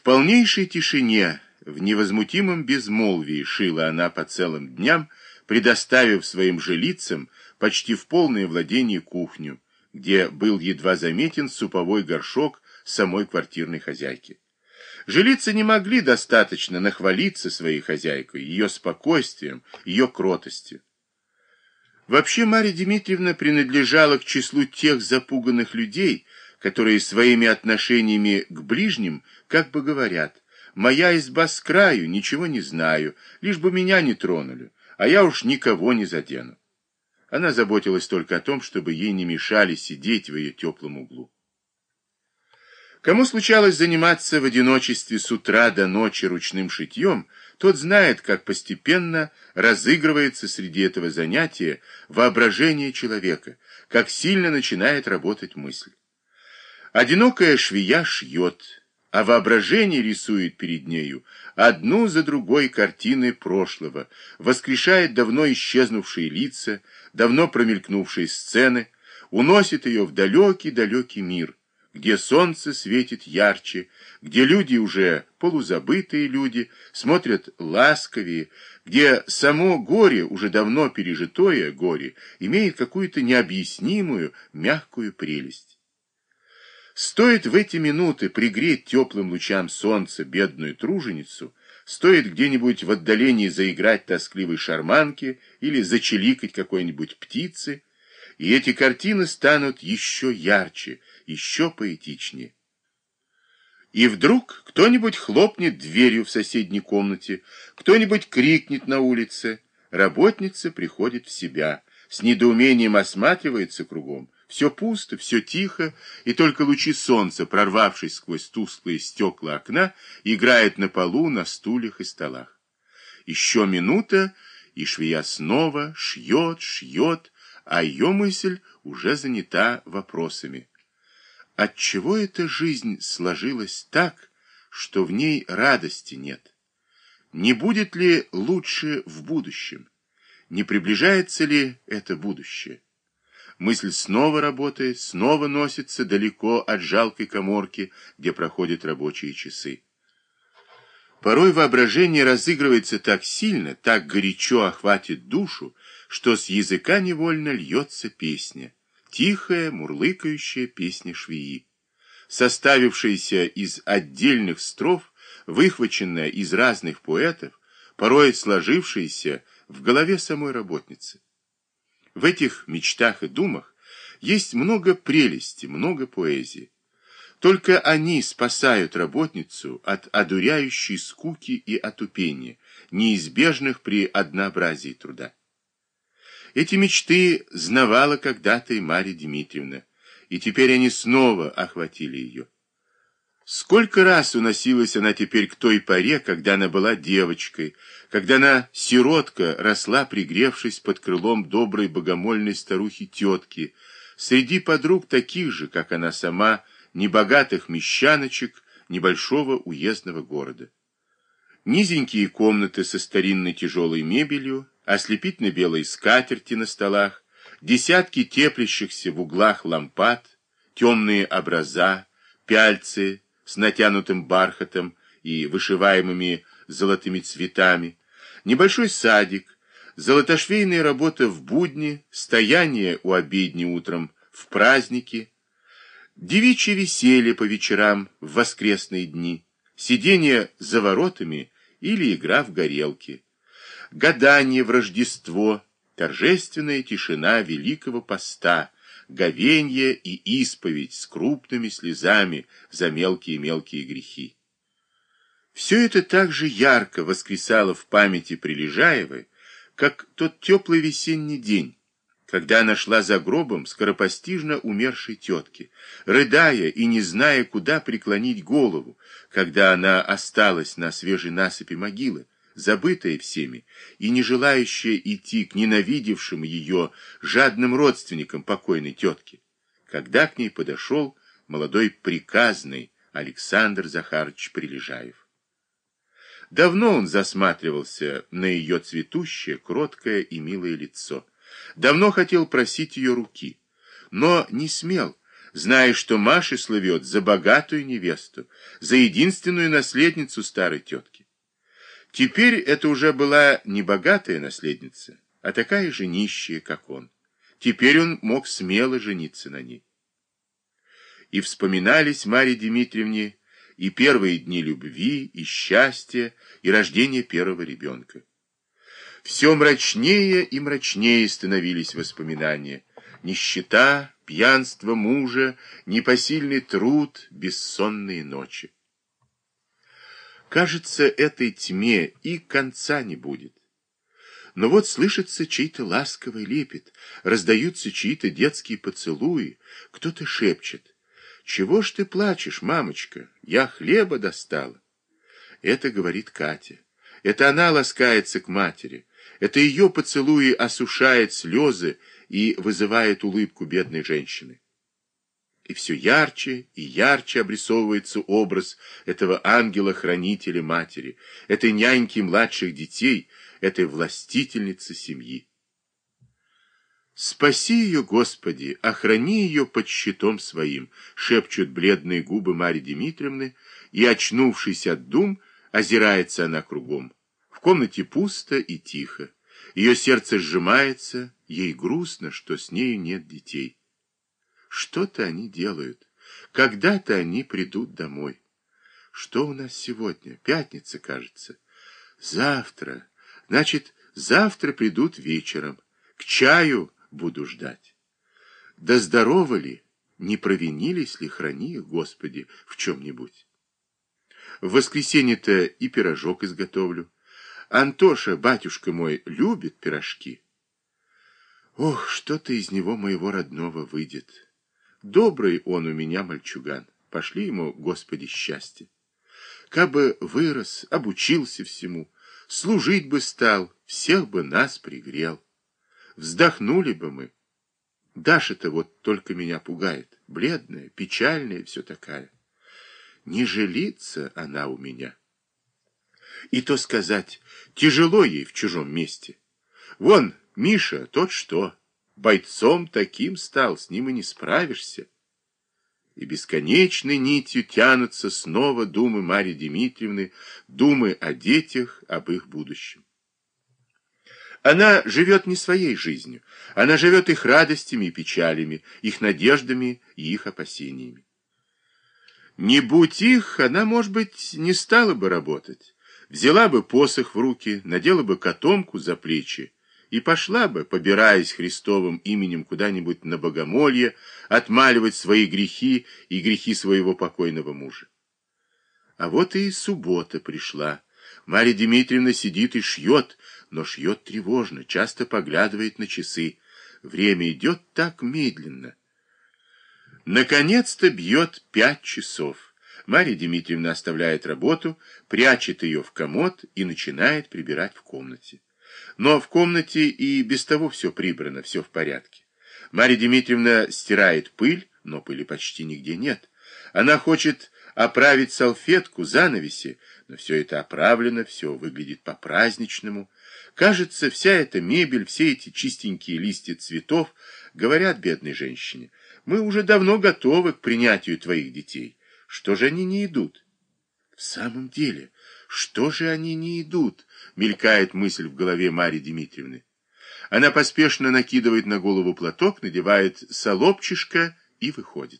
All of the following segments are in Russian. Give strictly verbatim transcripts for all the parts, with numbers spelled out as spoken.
полнейшей тишине, в невозмутимом безмолвии шила она по целым дням, предоставив своим жилицам почти в полное владение кухню, где был едва заметен суповой горшок самой квартирной хозяйки. Жилицы не могли достаточно нахвалиться своей хозяйкой, ее спокойствием, ее кротостью. Вообще Марья Дмитриевна принадлежала к числу тех запуганных людей, которые своими отношениями к ближним как бы говорят: «Моя изба с краю, ничего не знаю, лишь бы меня не тронули, а я уж никого не задену». Она заботилась только о том, чтобы ей не мешали сидеть в ее теплом углу. Кому случалось заниматься в одиночестве с утра до ночи ручным шитьем, тот знает, как постепенно разыгрывается среди этого занятия воображение человека, как сильно начинает работать мысль. Одинокая швея шьет, а воображение рисует перед нею одну за другой картины прошлого, воскрешает давно исчезнувшие лица, давно промелькнувшие сцены, уносит ее в далекий-далекий мир, где солнце светит ярче, где люди уже полузабытые люди, смотрят ласковее, где само горе, уже давно пережитое горе, имеет какую-то необъяснимую мягкую прелесть. Стоит в эти минуты пригреть теплым лучам солнца бедную труженицу, стоит где-нибудь в отдалении заиграть тоскливой шарманки или зачеликать какой-нибудь птицы, и эти картины станут еще ярче, еще поэтичнее. И вдруг кто-нибудь хлопнет дверью в соседней комнате, кто-нибудь крикнет на улице, работница приходит в себя, с недоумением осматривается кругом. Все пусто, все тихо, и только лучи солнца, прорвавшись сквозь тусклые стекла окна, играют на полу, на стульях и столах. Еще минута, и швея снова шьет, шьет, а ее мысль уже занята вопросами. Отчего эта жизнь сложилась так, что в ней радости нет? Не будет ли лучше в будущем? Не приближается ли это будущее? Мысль снова работает, снова носится далеко от жалкой каморки, где проходят рабочие часы. Порой воображение разыгрывается так сильно, так горячо охватит душу, что с языка невольно льется песня, тихая, мурлыкающая песня швеи, составившаяся из отдельных строф, выхваченная из разных поэтов, порой сложившаяся в голове самой работницы. В этих мечтах и думах есть много прелести, много поэзии. Только они спасают работницу от одуряющей скуки и отупения, неизбежных при однообразии труда. Эти мечты знавала когда-то и Марья Дмитриевна, и теперь они снова охватили ее. Сколько раз уносилась она теперь к той поре, когда она была девочкой, когда она, сиротка, росла, пригревшись под крылом доброй богомольной старухи-тетки, среди подруг таких же, как она сама, небогатых мещаночек небольшого уездного города. Низенькие комнаты со старинной тяжелой мебелью, ослепительно-белые скатерти на столах, десятки теплящихся в углах лампад, темные образа, пяльцы с натянутым бархатом и вышиваемыми золотыми цветами, небольшой садик, золотошвейная работа в будни, стояние у обедни утром в праздники, девичье веселье по вечерам в воскресные дни, сидение за воротами или игра в горелки, гадание в Рождество, торжественная тишина Великого Поста, говенье и исповедь с крупными слезами за мелкие-мелкие грехи. Все это так же ярко воскресало в памяти Прилежаевой, как тот теплый весенний день, когда она шла за гробом скоропостижно умершей тетки, рыдая и не зная, куда преклонить голову, когда она осталась на свежей насыпи могилы, забытая всеми и не желающая идти к ненавидевшим ее жадным родственникам покойной тетки, когда к ней подошел молодой приказный Александр Захарович Прилежаев. Давно он засматривался на ее цветущее, кроткое и милое лицо, давно хотел просить ее руки, но не смел, зная, что Маша слывет за богатую невесту, за единственную наследницу старой тетки. Теперь это уже была не богатая наследница, а такая же нищая, как он. Теперь он мог смело жениться на ней. И вспоминались Марье Дмитриевне и первые дни любви, и счастья, и рождения первого ребенка. Все мрачнее и мрачнее становились воспоминания. Нищета, пьянство мужа, непосильный труд, бессонные ночи. Кажется, этой тьме и конца не будет. Но вот слышится чей-то ласковый лепет, раздаются чьи-то детские поцелуи, кто-то шепчет: «Чего ж ты плачешь, мамочка? Я хлеба достала». Это говорит Катя. Это она ласкается к матери. Это ее поцелуи осушает слезы и вызывает улыбку бедной женщины. И все ярче и ярче обрисовывается образ этого ангела-хранителя матери, этой няньки младших детей, этой властительницы семьи. «Спаси ее, Господи, охрани ее под щитом своим», шепчут бледные губы Марьи Дмитриевны, и, очнувшись от дум, озирается она кругом. В комнате пусто и тихо. Ее сердце сжимается, ей грустно, что с нею нет детей. Что-то они делают. Когда-то они придут домой. Что у нас сегодня? Пятница, кажется. Завтра. Значит, завтра придут вечером. К чаю буду ждать. Да здоровы ли? Не провинились ли, храни их, Господи, в чем-нибудь? В воскресенье-то и пирожок изготовлю. Антоша, батюшка мой, любит пирожки. Ох, что-то из него моего родного выйдет. Добрый он у меня мальчуган. Пошли ему, Господи, счастье. Кабы вырос, обучился всему, служить бы стал, всех бы нас пригрел. Вздохнули бы мы. Даша-то вот только меня пугает. Бледная, печальная все такая. Не жилится она у меня. И то сказать, тяжело ей в чужом месте. Вон, Миша, тот что, бойцом таким стал, с ним и не справишься. И бесконечной нитью тянутся снова думы Марьи Дмитриевны, думы о детях, об их будущем. Она живет не своей жизнью, она живет их радостями и печалями, их надеждами и их опасениями. Не будь их, она, может быть, не стала бы работать. Взяла бы посох в руки, надела бы котомку за плечи и пошла бы, побираясь Христовым именем куда-нибудь на богомолье, отмаливать свои грехи и грехи своего покойного мужа. А вот и суббота пришла. Марья Дмитриевна сидит и шьет, но шьет тревожно, часто поглядывает на часы. Время идет так медленно. Наконец-то бьет пять часов. Марья Дмитриевна оставляет работу, прячет ее в комод и начинает прибирать в комнате. Но в комнате и без того все прибрано, все в порядке. Марья Дмитриевна стирает пыль, но пыли почти нигде нет. Она хочет оправить салфетку, занавеси, но все это оправлено, все выглядит по-праздничному. Кажется, вся эта мебель, все эти чистенькие листья цветов говорят бедной женщине: мы уже давно готовы к принятию твоих детей. Что же они не идут? В самом деле, что же они не идут? Мелькает мысль в голове Марьи Дмитриевны. Она поспешно накидывает на голову платок, надевает солопчишко и выходит.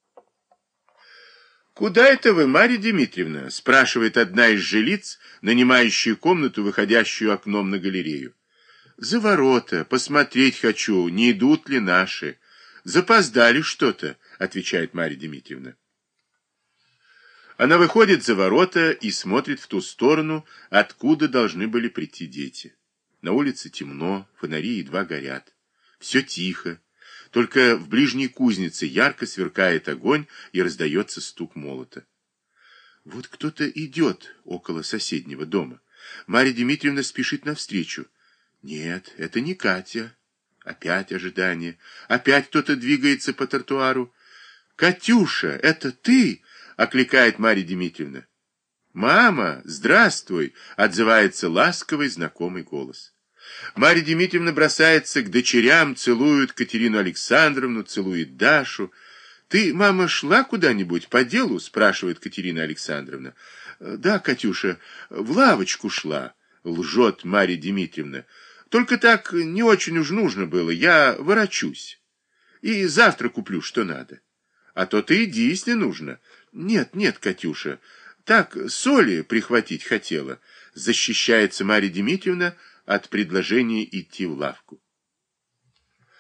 «Куда это вы, Марья Дмитриевна?» — спрашивает одна из жилиц, нанимающая комнату, выходящую окном на галерею. «За ворота, посмотреть хочу, не идут ли наши. Запоздали что-то», — отвечает Марья Дмитриевна. Она выходит за ворота и смотрит в ту сторону, откуда должны были прийти дети. На улице темно, фонари едва горят. Все тихо. Только в ближней кузнице ярко сверкает огонь и раздается стук молота. Вот кто-то идет около соседнего дома. Марья Дмитриевна спешит навстречу. Нет, это не Катя. Опять ожидание. Опять кто-то двигается по тротуару. «Катюша, это ты?» — окликает Марья Дмитриевна. «Мама, здравствуй!» — отзывается ласковый знакомый голос. Марья Дмитриевна бросается к дочерям, целует Катерину Александровну, целует Дашу. Ты, мама, шла куда-нибудь по делу? Спрашивает Катерина Александровна. Да, Катюша, в лавочку шла, лжет Марья Дмитриевна. Только так не очень уж нужно было, я ворочусь. И завтра куплю, что надо. А то ты иди, если нужно. Нет, нет, Катюша, так соли прихватить хотела. Защищается Марья Дмитриевна от предложения идти в лавку.